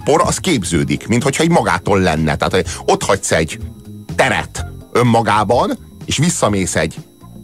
por az képződik, mint hogyha így magától lenne. Tehát ott hagysz egy teret önmagában, és visszamész egy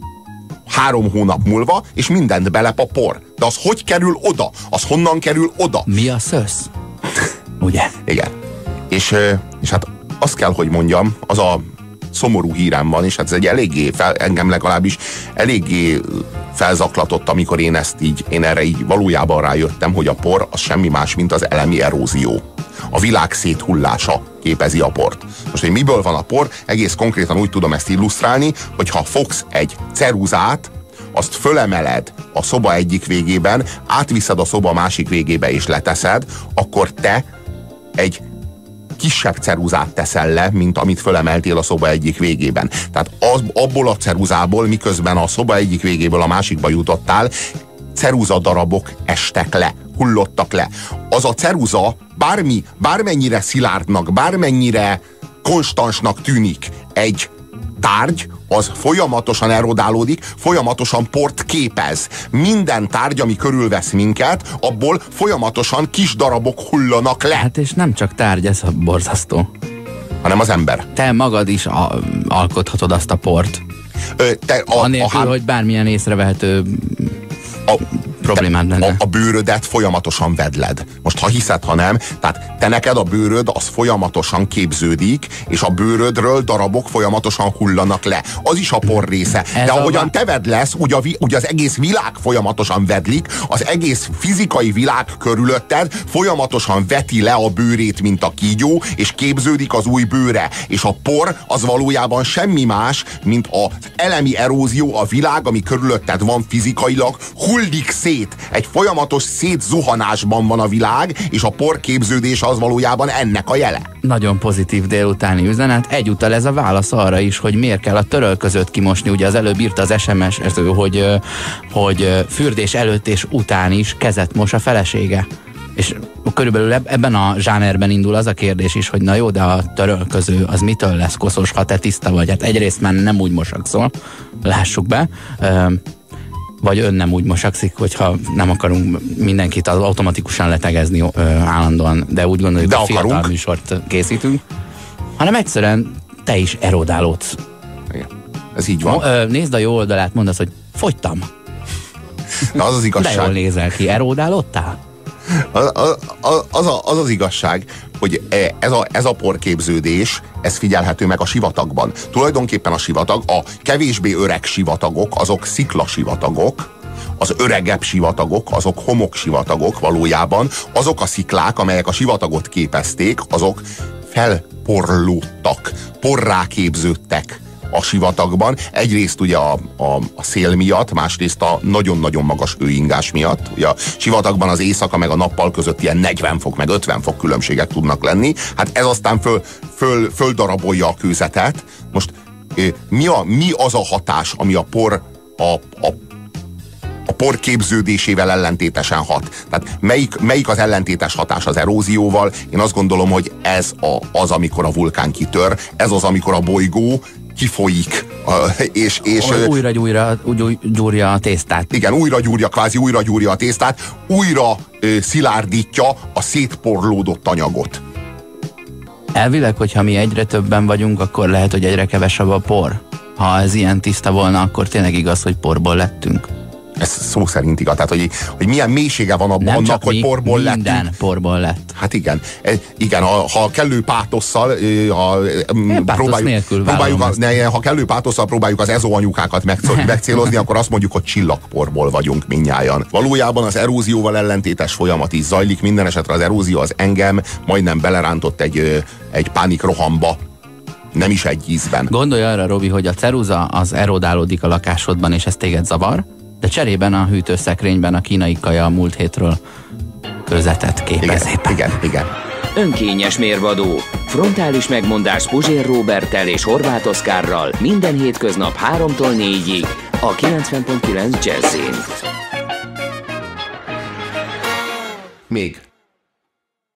3 hónap múlva, és mindent belep a por. De az hogy kerül oda? Az honnan kerül oda? Mi a szösz? Ugye? Igen. És hát azt kell, hogy mondjam, az a szomorú hírem van, és hát ez egy eléggé, engem legalábbis eléggé felzaklatott, amikor én erre így valójában rájöttem, hogy a por az semmi más, mint az elemi erózió. A világ széthullása képezi a port. Most, hogy miből van a por, egész konkrétan úgy tudom ezt illusztrálni, hogy ha fogsz egy ceruzát, azt fölemeled a szoba egyik végében, átviszed a szoba másik végébe és leteszed, akkor te egy kisebb ceruzát teszel le, mint amit fölemeltél a szoba egyik végében. Tehát abból a ceruzából, miközben a szoba egyik végéből a másikba jutottál, ceruzadarabok estek le, hullottak le. Az a ceruza bármennyire szilárdnak, bármennyire konstansnak tűnik egy tárgy, az folyamatosan erodálódik, folyamatosan port képez. Minden tárgy, ami körülvesz minket, abból folyamatosan kis darabok hullanak le. Hát és nem csak tárgy, ez a borzasztó. Hanem az ember. Te magad is alkothatod azt a port. Anélkül, hogy bármilyen észrevehető problémád lenne. A bőrödet folyamatosan vedled. Most ha hiszed, ha nem, tehát te neked a bőröd az folyamatosan képződik, és a bőrödről darabok folyamatosan hullanak le. Az is a por része. De ahogyan te vedlesz, úgy az egész világ folyamatosan vedlik, az egész fizikai világ körülötted folyamatosan veti le a bőrét, mint a kígyó, és képződik az új bőre. És a por az valójában semmi más, mint az elemi erózió, a világ, ami körülötted van fizikailag, hullik szét. Egy folyamatos szétzuhanásban van a világ, és a por képződése az valójában ennek a jele. Nagyon pozitív délutáni üzenet. Egyúttal ez a válasz arra is, hogy miért kell a törölközőt kimosni. Ugye az előbb írta az SMS-ező, hogy fürdés előtt és után is kezet mos a felesége. És körülbelül ebben a zsánerben indul az a kérdés is, hogy na jó, de a törölköző az mitől lesz koszos, ha te tiszta vagy? Hát egyrészt már nem úgy mosakszol, lássuk be. Vagy ön nem úgy mosakszik, hogyha nem akarunk mindenkit automatikusan letegezni állandóan, de úgy gondoljuk, hogy fiatal műsort készítünk, hanem egyszerűen te is erodálódsz. Igen. Ez így van. Nézd a jó oldalát, mondd azt, hogy fogytam. Na, az az igazság. De jól nézel ki, erodálódtál? Az igazság, hogy ez a porképződés, ez figyelhető meg a sivatagban. Tulajdonképpen a sivatag, a kevésbé öreg sivatagok, azok sziklasivatagok, az öregebb sivatagok, azok homoksivatagok valójában, azok a sziklák, amelyek a sivatagot képezték, azok felporlódtak, porrá képződtek a sivatagban. Egyrészt ugye a szél miatt, másrészt a nagyon-nagyon magas hőingás miatt. Ugye a sivatagban az éjszaka meg a nappal között ilyen 40 fok, meg 50 fok különbségek tudnak lenni. Hát ez aztán földarabolja a kőzetet. Most mi az a hatás, ami a por képződésével ellentétesen hat? Tehát melyik az ellentétes hatás az erózióval? Én azt gondolom, hogy ez az, amikor a vulkán kitör, ez az, amikor a bolygó kifolyik, és újra gyúrja a tésztát. Igen, kvázi újra gyúrja a tésztát, újra szilárdítja a szétporlódott anyagot. Elvileg, hogyha mi egyre többen vagyunk, akkor lehet, hogy egyre kevesebb a por. Ha ez ilyen tiszta volna, akkor tényleg igaz, hogy porból lettünk. Ez szó szerint igaz. Tehát, hogy milyen mélysége van abban annak, hogy porból lettünk. Minden porból lett. Hát igen. Igen, ha kellő pátosszal ha kellő pátosszal próbáljuk az ezóanyukákat megcélozni, akkor azt mondjuk, hogy csillagporból vagyunk mindnyájan. Valójában az erózióval ellentétes folyamat is zajlik. Minden esetre az erózió az engem majdnem belerántott egy pánikrohamba. Nem is egy ízben. Gondolj arra, Robi, hogy a ceruza az erodálódik a lakásodban, és ez téged zavar, de cserében a hűtőszekrényben a kínai kaja a múlt hétről kőzetet képez. Igen. Önkényes mérvadó. Frontális megmondás Puzsér Róberttel és Horváth Oszkárral minden hétköznap 3-tól 4-ig a 90.9 Jazzin. Még